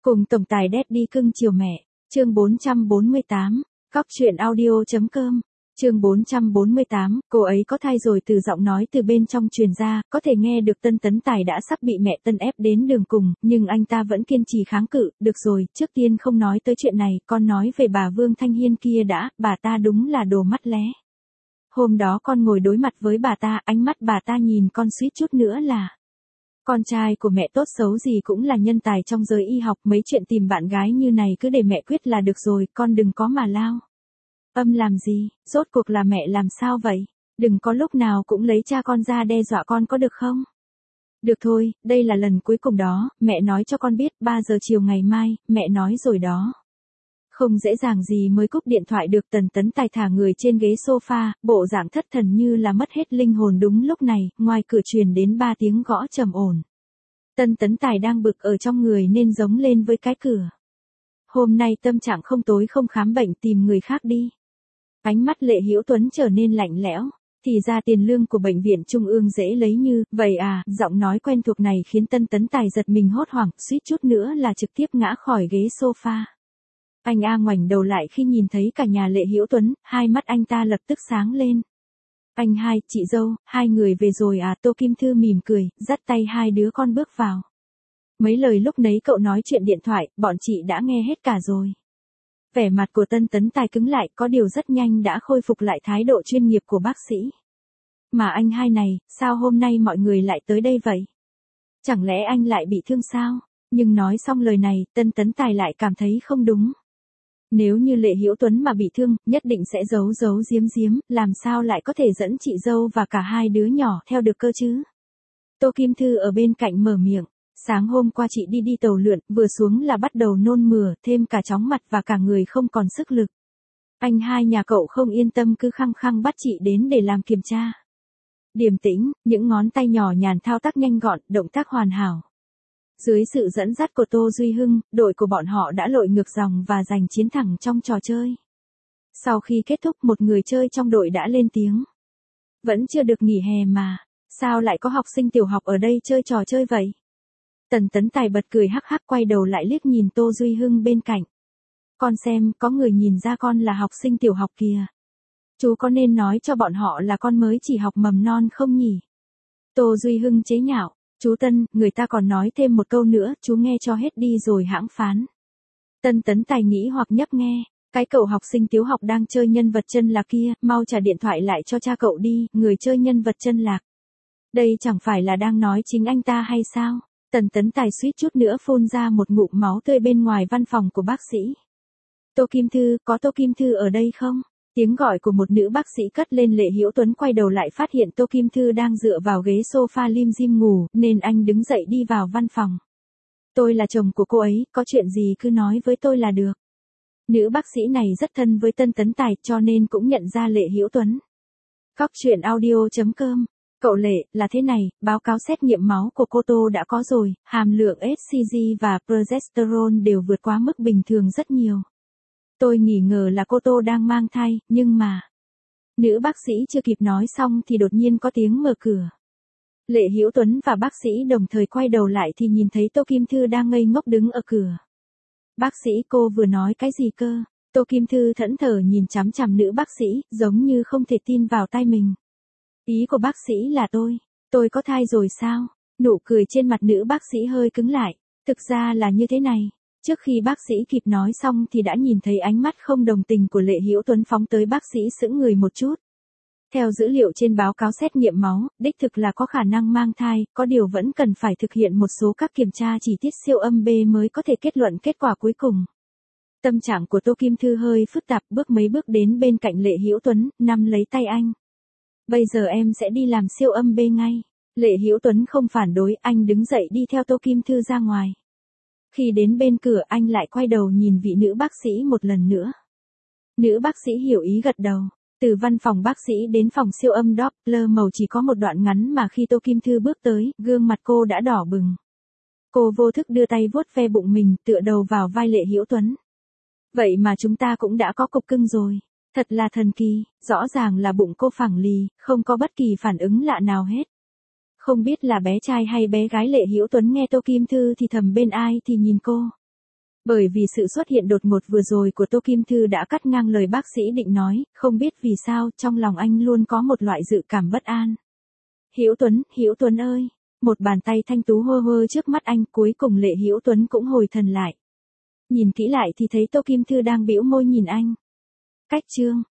Cùng tổng tài Daddy cưng chiều mẹ, chương 448, cóc truyện audio.com, chương 448, cô ấy có thai rồi. Từ giọng nói từ bên trong truyền ra, có thể nghe được Tân Tấn Tài đã sắp bị mẹ Tân ép đến đường cùng, nhưng anh ta vẫn kiên trì kháng cự. Được rồi, trước tiên không nói tới chuyện này, con nói về bà Vương Thanh Hiên kia đã, bà ta đúng là đồ mắt lé. Hôm đó con ngồi đối mặt với bà ta, ánh mắt bà ta nhìn con suýt chút nữa là... Con trai của mẹ tốt xấu gì cũng là nhân tài trong giới y học, mấy chuyện tìm bạn gái như này cứ để mẹ quyết là được rồi, con đừng có mà lao. Âm làm gì, rốt cuộc là mẹ làm sao vậy? Đừng có lúc nào cũng lấy cha con ra đe dọa con có được không? Được thôi, đây là lần cuối cùng đó, mẹ nói cho con biết 3 giờ chiều ngày mai, mẹ nói rồi đó. Không dễ dàng gì mới cúp điện thoại được. Tần Tấn Tài thả người trên ghế sofa, bộ dạng thất thần như là mất hết linh hồn. Đúng lúc này, ngoài cửa truyền đến 3 tiếng gõ trầm ổn. Tân Tấn Tài đang bực ở trong người nên giống lên với cái cửa. Hôm nay tâm trạng không tối không khám bệnh, tìm người khác đi. Ánh mắt Lệ Hữu Tuấn trở nên lạnh lẽo. Thì ra tiền lương của bệnh viện trung ương dễ lấy như, vậy à, giọng nói quen thuộc này khiến Tân Tấn Tài giật mình hốt hoảng, suýt chút nữa là trực tiếp ngã khỏi ghế sofa. Anh ngoảnh đầu lại khi nhìn thấy cả nhà Lệ Hữu Tuấn, hai mắt anh ta lập tức sáng lên. Anh hai, chị dâu, hai người về rồi à? Tô Kim Thư mỉm cười, dắt tay hai đứa con bước vào. Mấy lời lúc nấy cậu nói chuyện điện thoại, bọn chị đã nghe hết cả rồi. Vẻ mặt của Tân Tấn Tài cứng lại, có điều rất nhanh đã khôi phục lại thái độ chuyên nghiệp của bác sĩ. Mà anh hai này, sao hôm nay mọi người lại tới đây vậy? Chẳng lẽ anh lại bị thương sao? Nhưng nói xong lời này, Tân Tấn Tài lại cảm thấy không đúng. Nếu như Lệ Hữu Tuấn mà bị thương, nhất định sẽ giấu giếm, làm sao lại có thể dẫn chị dâu và cả hai đứa nhỏ theo được cơ chứ? Tô Kim Thư ở bên cạnh mở miệng, sáng hôm qua chị đi tàu lượn, vừa xuống là bắt đầu nôn mửa, thêm cả chóng mặt và cả người không còn sức lực. Anh hai nhà cậu không yên tâm cứ khăng khăng bắt chị đến để làm kiểm tra. Điềm tĩnh, những ngón tay nhỏ nhàn thao tác nhanh gọn, động tác hoàn hảo. Dưới sự dẫn dắt của Tô Duy Hưng, đội của bọn họ đã lội ngược dòng và giành chiến thắng trong trò chơi. Sau khi kết thúc, một người chơi trong đội đã lên tiếng. Vẫn chưa được nghỉ hè mà, sao lại có học sinh tiểu học ở đây chơi trò chơi vậy? Tần Tấn Tài bật cười hắc hắc, quay đầu lại liếc nhìn Tô Duy Hưng bên cạnh. Con xem, có người nhìn ra con là học sinh tiểu học kìa. Chú có nên nói cho bọn họ là con mới chỉ học mầm non không nhỉ? Tô Duy Hưng chế nhạo. Chú Tân, người ta còn nói thêm một câu nữa, chú nghe cho hết đi rồi hãng phán. Tân Tấn Tài nghĩ hoặc nhấp nghe, cái cậu học sinh tiểu học đang chơi nhân vật chân lạc kia, mau trả điện thoại lại cho cha cậu đi, người chơi nhân vật chân lạc. Đây chẳng phải là đang nói chính anh ta hay sao? Tần Tấn Tài suýt chút nữa phun ra một ngụm máu tươi bên ngoài văn phòng của bác sĩ. Tô Kim Thư, có Tô Kim Thư ở đây không? Tiếng gọi của một nữ bác sĩ cất lên. Lệ Hữu Tuấn quay đầu lại phát hiện Tô Kim Thư đang dựa vào ghế sofa lim dim ngủ, nên anh đứng dậy đi vào văn phòng. Tôi là chồng của cô ấy, có chuyện gì cứ nói với tôi là được. Nữ bác sĩ này rất thân với Tân Tấn Tài cho nên cũng nhận ra Lệ Hữu Tuấn. Cóc truyện audio.com. Cậu Lệ, là thế này, báo cáo xét nghiệm máu của cô Tô đã có rồi, hàm lượng HCG và progesterone đều vượt quá mức bình thường rất nhiều. Tôi nghi ngờ là cô Tô đang mang thai, nhưng mà... Nữ bác sĩ chưa kịp nói xong thì đột nhiên có tiếng mở cửa. Lệ Hữu Tuấn và bác sĩ đồng thời quay đầu lại thì nhìn thấy Tô Kim Thư đang ngây ngốc đứng ở cửa. Bác sĩ, cô vừa nói cái gì cơ? Tô Kim Thư thẫn thờ nhìn chằm chằm nữ bác sĩ, giống như không thể tin vào tai mình. Ý của bác sĩ là tôi có thai rồi sao? Nụ cười trên mặt nữ bác sĩ hơi cứng lại. Thực ra là như thế này. Trước khi bác sĩ kịp nói xong thì đã nhìn thấy ánh mắt không đồng tình của Lệ Hữu Tuấn phóng tới bác sĩ sững người một chút. Theo dữ liệu trên báo cáo xét nghiệm máu, đích thực là có khả năng mang thai, có điều vẫn cần phải thực hiện một số các kiểm tra chi tiết siêu âm B mới có thể kết luận kết quả cuối cùng. Tâm trạng của Tô Kim Thư hơi phức tạp, bước mấy bước đến bên cạnh Lệ Hữu Tuấn, nắm lấy tay anh. Bây giờ em sẽ đi làm siêu âm B ngay. Lệ Hữu Tuấn không phản đối, anh đứng dậy đi theo Tô Kim Thư ra ngoài. Khi đến bên cửa anh lại quay đầu nhìn vị nữ bác sĩ một lần nữa. Nữ bác sĩ hiểu ý gật đầu. Từ văn phòng bác sĩ đến phòng siêu âm Doppler màu chỉ có một đoạn ngắn mà khi Tô Kim Thư bước tới, gương mặt cô đã đỏ bừng. Cô vô thức đưa tay vuốt ve bụng mình, tựa đầu vào vai Lệ Hữu Tuấn. Vậy mà chúng ta cũng đã có cục cưng rồi. Thật là thần kỳ, rõ ràng là bụng cô phẳng lì, không có bất kỳ phản ứng lạ nào hết. Không biết là bé trai hay bé gái. Lệ Hữu Tuấn nghe Tô Kim Thư thì thầm bên ai thì nhìn cô. Bởi vì sự xuất hiện đột ngột vừa rồi của Tô Kim Thư đã cắt ngang lời bác sĩ định nói, không biết vì sao trong lòng anh luôn có một loại dự cảm bất an. Hữu Tuấn ơi! Một bàn tay thanh tú hơ hơ trước mắt anh, cuối cùng Lệ Hữu Tuấn cũng hồi thần lại. Nhìn kỹ lại thì thấy Tô Kim Thư đang bĩu môi nhìn anh. Cách chương